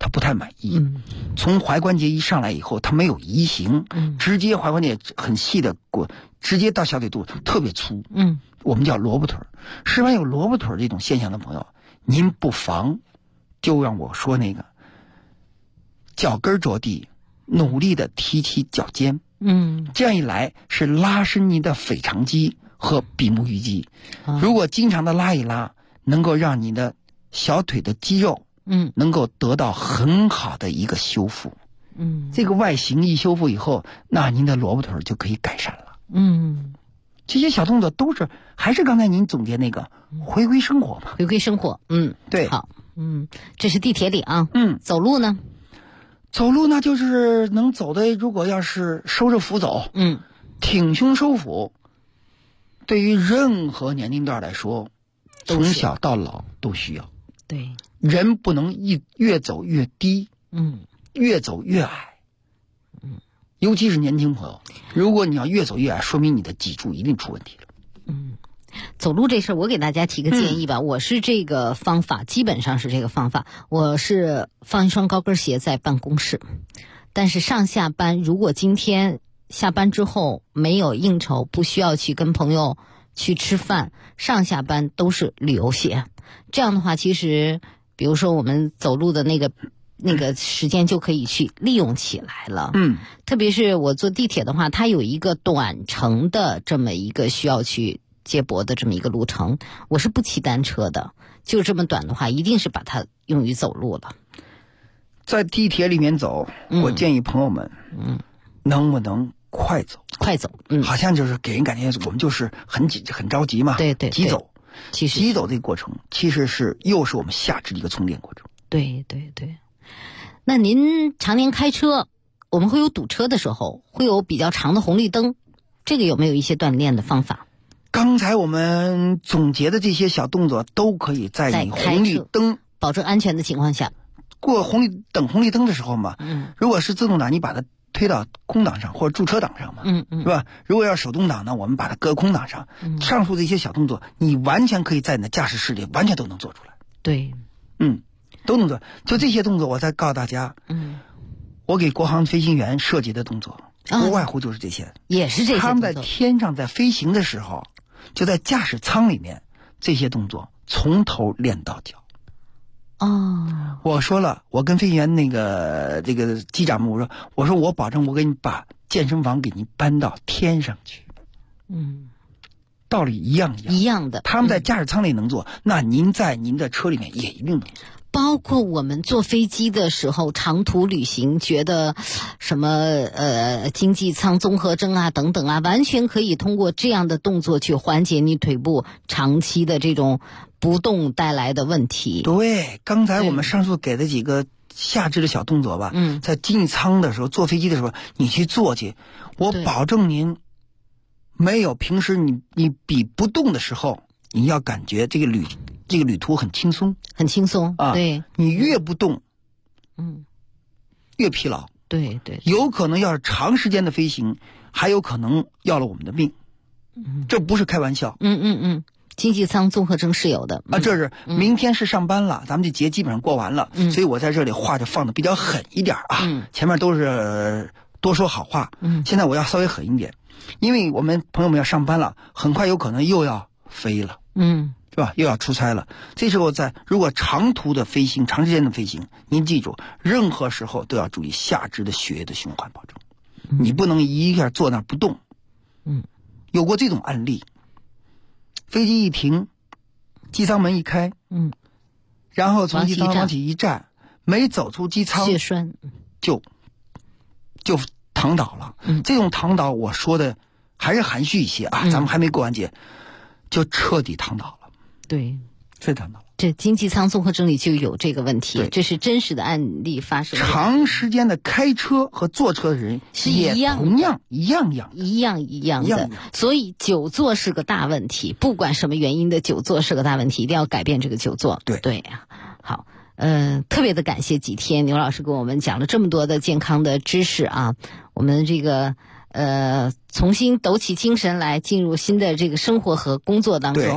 他不太满意。从踝关节一上来以后，他没有移形，直接踝关节很细的过，直接到小腿肚特别粗。我们叫萝卜腿。是吧？有萝卜腿这种现象的朋友，您不妨就让我说那个脚跟着地，努力的提起脚尖。这样一来是拉伸您的腓肠肌和比目鱼肌。如果经常的拉一拉，能够让你的小腿的肌肉能够得到很好的一个修复。这个外形一修复以后，那您的萝卜腿就可以改善了。这些小动作都是还是刚才您总结那个回归生活嘛。 回归生活。 对。 好。这是地铁里啊。走路呢？ 走路那就是能走的，如果要是收着腹走，挺胸收腹，对于任何年龄段来说，从小到老都需要。 对， 人不能越走越低，越走越矮。尤其是年轻朋友，如果你要越走越矮，说明你的脊柱一定出问题了。 走路这事儿，我给大家提个建议吧。我是这个方法，基本上是这个方法。我是放一双高跟鞋在办公室，但是上下班，如果今天下班之后没有应酬，不需要去跟朋友去吃饭，上下班都是旅游鞋。这样的话，其实比如说我们走路的那个时间就可以去利用起来了。特别是我坐地铁的话，它有一个短程的这么一个需要去接驳的这么一个路程，我是不骑单车的，就这么短的话，一定是把它用于走路了。 在地铁里面走，我建议朋友们，能不能快走？ 快走， 好像就是给人感觉我们就是很着急嘛。 对， 急走。 其实急走这个过程，其实又是我们下肢的一个充电过程。 对。那您常年开车，我们会有堵车的时候，会有比较长的红绿灯，这个有没有一些锻炼的方法？ 刚才我们总结的这些小动作，都可以在你红绿灯保证安全的情况下， 等红绿灯的时候嘛。如果是自动挡，你把它推到空档上或者驻车档上嘛，是吧？如果要手动挡呢，我们把它搁空档上。上述这些小动作，你完全可以在你的驾驶室里完全都能做出来。 对， 都能做。就这些动作，我再告诉大家，我给国航飞行员设计的动作，无外乎就是这些， 也是这些。 他们在天上在飞行的时候，就在驾驶舱里面，这些动作从头练到脚。我说了，我跟飞行员这个机长们我说我保证我给你把健身房给你搬到天上去。道理一样的。他们在驾驶舱里能做，那您在您的车里面也一定能做。 包括我们坐飞机的时候，长途旅行，觉得什么经济舱综合征啊等等啊，完全可以通过这样的动作去缓解你腿部长期的这种不动带来的问题。 对，刚才我们上述给的几个下肢的小动作吧，在经济舱的时候，坐飞机的时候，你去做去，我保证您没有平时你比不动的时候，你要感觉这个旅途很轻松啊。 对， 你越不动，越疲劳。 对， 有可能要是长时间的飞行，还有可能要了我们的命。这不是开玩笑。 经济舱综合征是有的这是明天是上班了，咱们这节基本上过完了，所以我在这里话就放的比较狠一点啊。前面都是多说好话，现在我要稍微狠一点，因为我们朋友们要上班了，很快有可能又要飞了，是吧？又要出差了。这时候如果长途的飞行，长时间的飞行，您记住，任何时候都要注意下肢的血液的循环保证。你不能一下坐那儿不动。有过这种案例，飞机一停，机舱门一开，然后从机舱往起一站，没走出机舱， 血栓就躺倒了。这种躺倒我说的还是含蓄一些啊，咱们还没过完节，就彻底躺倒了。 对， 彻底躺倒了。 这经济舱综合征里就有这个问题，这是真实的案例发生。 长时间的开车和坐车的人是一样， 同样一样的。所以久坐是个大问题，不管什么原因的久坐是个大问题，一定要改变这个久坐。对啊，好。特别的感谢几天牛老师给我们讲了这么多的健康的知识啊，我们这个重新抖起精神来进入新的这个生活和工作当中。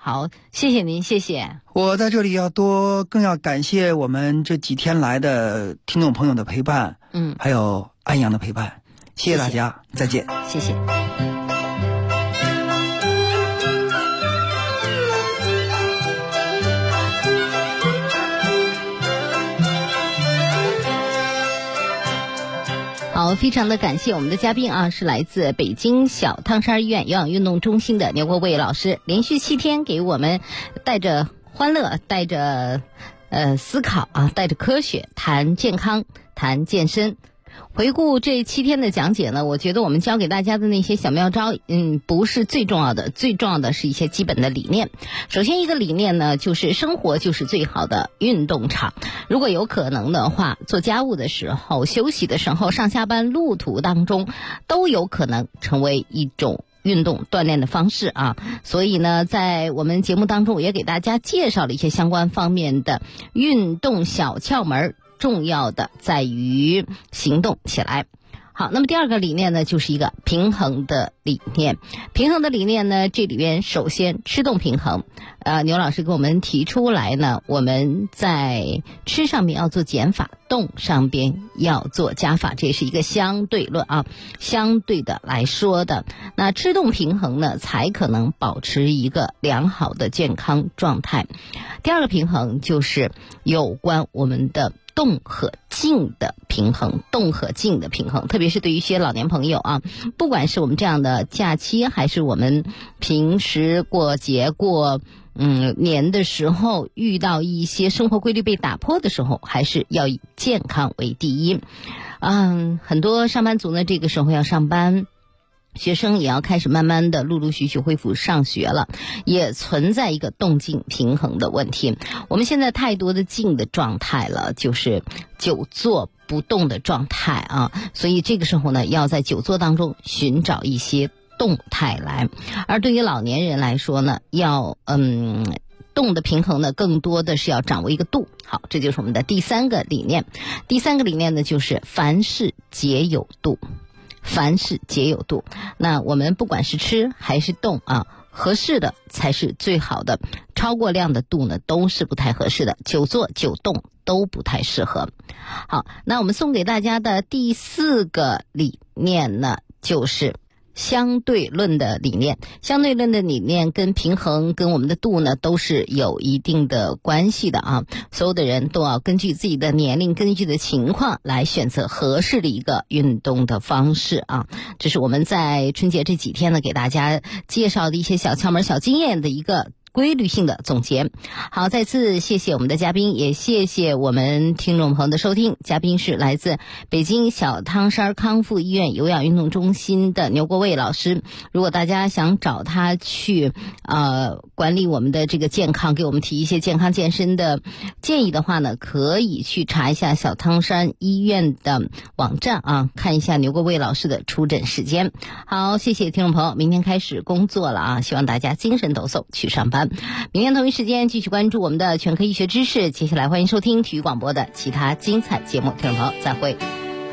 好，谢谢您，谢谢。 我在这里更要感谢我们这几天来的听众朋友的陪伴，还有安阳的陪伴，谢谢大家，再见， 谢谢。好，非常的感谢我们的嘉宾啊，是来自北京小汤山医院有氧运动中心的牛国卫老师，连续7天给我们带着欢乐，带着思考啊，带着科学谈健康，谈健身。回顾这7天的讲解呢，我觉得我们教给大家的那些小妙招，不是最重要的，最重要的是一些基本的理念。首先一个理念呢，就是生活就是最好的运动场。如果有可能的话，做家务的时候、休息的时候、上下班路途当中，都有可能成为一种运动锻炼的方式啊。所以呢，在我们节目当中，我也给大家介绍了一些相关方面的运动小窍门，重要的在于行动起来。好，那么第二个理念呢，就是一个平衡的理念。平衡的理念呢，这里边首先吃动平衡。牛老师给我们提出来呢，我们在吃上面要做减法，动上边要做加法，这是一个相对论啊，相对的来说的。那吃动平衡呢，才可能保持一个良好的健康状态。第二个平衡就是有关我们的动和静的平衡，动和静的平衡，特别是对于一些老年朋友啊，不管是我们这样的假期，还是我们平时过节过年的时候，遇到一些生活规律被打破的时候，还是要以健康为第一。很多上班族呢，这个时候要上班，学生也要开始慢慢的陆陆续续恢复上学了，也存在一个动静平衡的问题。我们现在太多的静的状态了，就是久坐不动的状态啊，所以这个时候呢，要在久坐当中寻找一些动态来。而对于老年人来说呢，要动的平衡呢，更多的是要掌握一个度。好，这就是我们的第三个理念。第三个理念呢，就是凡事皆有度。凡事皆有度，那我们不管是吃还是动啊，合适的才是最好的，超过量的度呢都是不太合适的，久坐久动都不太适合。好，那我们送给大家的第4个理念呢，就是相对论的理念。相对论的理念跟平衡跟我们的度呢都是有一定的关系的啊。所有的人都要根据自己的年龄，根据自己的情况来选择合适的一个运动的方式啊。这是我们在春节这几天呢给大家介绍的一些小窍门、小经验的一个规律性的总结。好，再次谢谢我们的嘉宾，也谢谢我们听众朋友的收听。嘉宾是来自北京小汤山康复医院有氧运动中心的牛国卫老师。如果大家想找他去管理我们的这个健康，给我们提一些健康健身的建议的话呢，可以去查一下小汤山医院的网站啊，看一下牛国卫老师的出诊时间。好，谢谢听众朋友，明天开始工作了啊，希望大家精神抖擞去上班。明天同一时间继续关注我们的全科医学知识。接下来欢迎收听体育广播的其他精彩节目，听众朋友再会。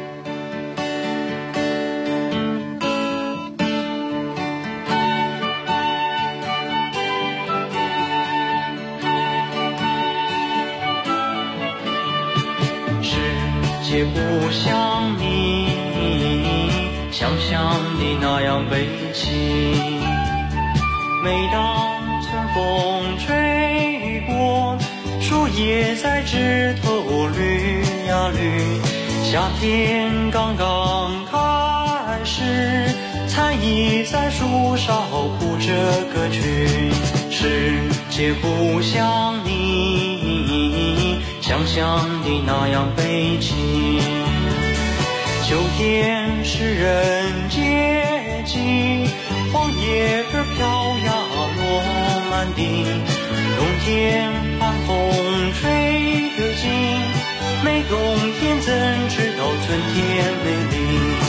世界不像你想象的那样悲凄，每当春风吹过，树叶在枝头绿呀绿，夏天刚刚开始，蝉已在树梢谱着歌曲。世界不像你想象的那样悲凄，秋天是人节气，黄叶儿飘呀落满地，冬天寒风吹得紧，没冬天怎知道春天美丽。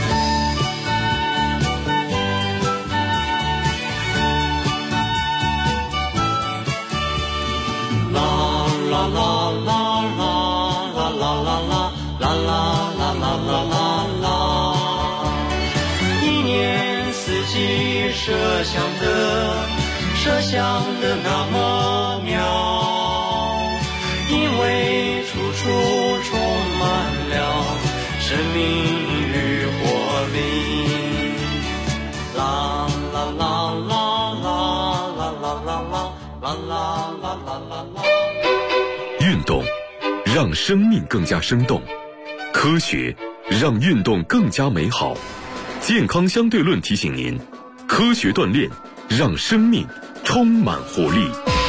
啦啦啦啦啦啦啦啦啦啦啦啦啦啦，一年四季麝香的设想的那么妙，因为处处充满了生命与活力。啦啦啦啦啦啦啦啦啦啦啦啦啦啦。 运动让生命更加生动，科学让运动更加美好。健康相对论提醒您，科学锻炼让生命充满活力。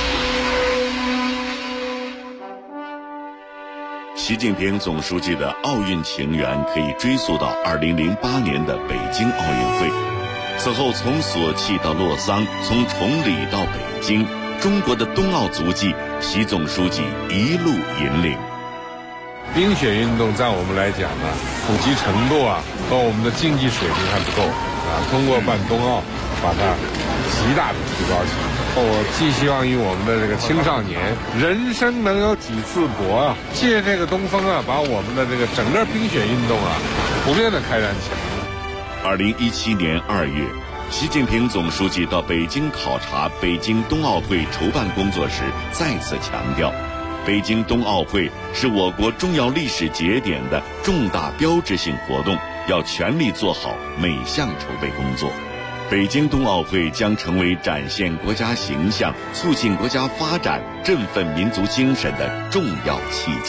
习近平总书记的奥运情缘可以追溯到2008年的北京奥运会。此后从索契到洛桑，从崇礼到北京，中国的冬奥足迹，习总书记一路引领。 冰雪运动在我们来讲呢，普及程度和我们的竞技水平还不够通过办冬奥，把它极大的提高起来。我寄希望于我们的这个青少年，人生能有几次搏借这个东风把我们的这个整个冰雪运动普遍的开展起来。 2017年2月，习近平总书记到北京考察北京冬奥会筹办工作时，再次强调，北京冬奥会是我国重要历史节点的重大标志性活动，要全力做好每项筹备工作。北京冬奥会将成为展现国家形象、促进国家发展、振奋民族精神的重要契机。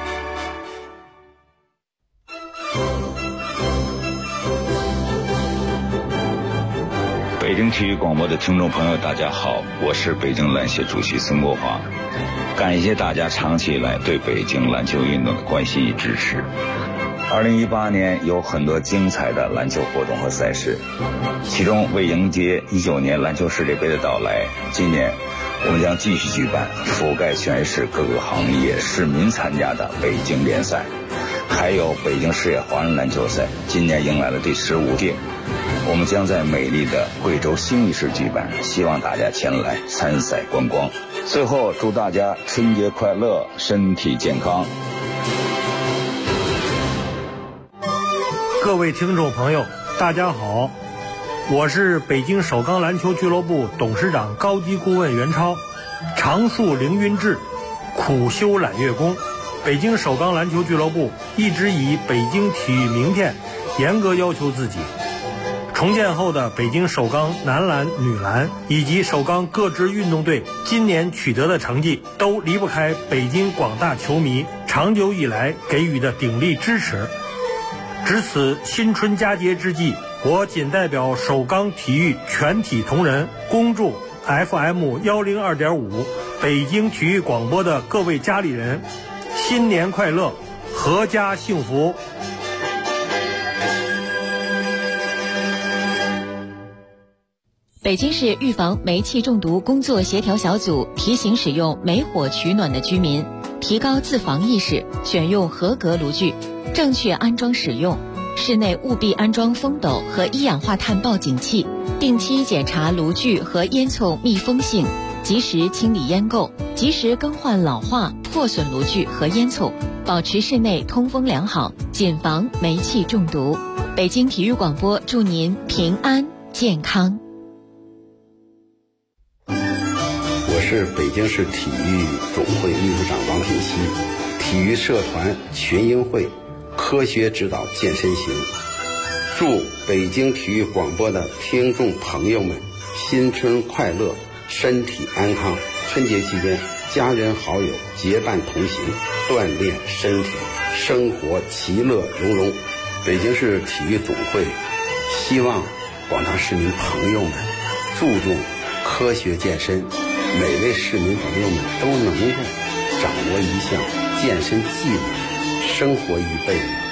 北京体育广播的听众朋友，大家好，我是北京篮协主席孙国华。感谢大家长期以来对北京篮球运动的关心与支持。2018年有很多精彩的篮球活动和赛事，其中为迎接19年篮球世界杯的到来，今年我们将继续举办覆盖全市各个行业市民参加的北京联赛，还有北京市野华人篮球赛，今年迎来了第15届。我们将在美丽的贵州兴义市举办，希望大家前来参赛观光。最后祝大家春节快乐，身体健康。 各位听众朋友，大家好，我是北京首钢篮球俱乐部董事长高级顾问袁超。常树凌云志，苦修揽月功。北京首钢篮球俱乐部一直以北京体育名片严格要求自己。重建后的北京首钢男篮、女篮以及首钢各支运动队今年取得的成绩，都离不开北京广大球迷长久以来给予的鼎力支持。值此新春佳节之际，我谨代表首钢体育全体同仁，恭祝 FM102.5 北京体育广播的各位家里人新年快乐，阖家幸福。 北京市预防煤气中毒工作协调小组提醒使用煤火取暖的居民提高自防意识，选用合格炉具，正确安装使用。室内务必安装风斗和一氧化碳报警器，定期检查炉具和烟囱密封性，及时清理烟垢，及时更换老化破损炉具和烟囱，保持室内通风良好，谨防煤气中毒。北京体育广播祝您平安健康。 我是北京市体育总会秘书长王品熙，体育社团群英会科学指导健身行，祝北京体育广播的听众朋友们新春快乐，身体安康。春节期间，家人好友结伴同行，锻炼身体，生活其乐融融。北京市体育总会希望广大市民朋友们注重科学健身，每位市民朋友们都能够掌握一项健身技能，生活一辈子